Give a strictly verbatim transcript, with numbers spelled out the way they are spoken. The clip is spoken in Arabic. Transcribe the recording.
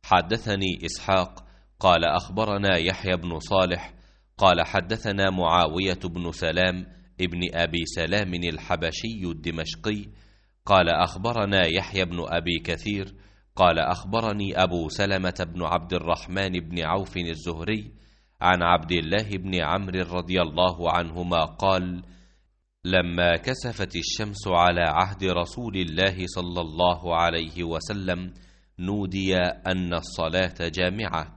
حدثني إسحاق قال أخبرنا يحيى بن صالح قال حدثنا معاوية بن سلام ابن أبي سلام الحبشي الدمشقي قال أخبرنا يحيى بن أبي كثير قال أخبرني أبو سلمة بن عبد الرحمن بن عوف الزهري عن عبد الله بن عمرو رضي الله عنهما قال: لما كسفت الشمس على عهد رسول الله صلى الله عليه وسلم نودي أن الصلاة جامعة،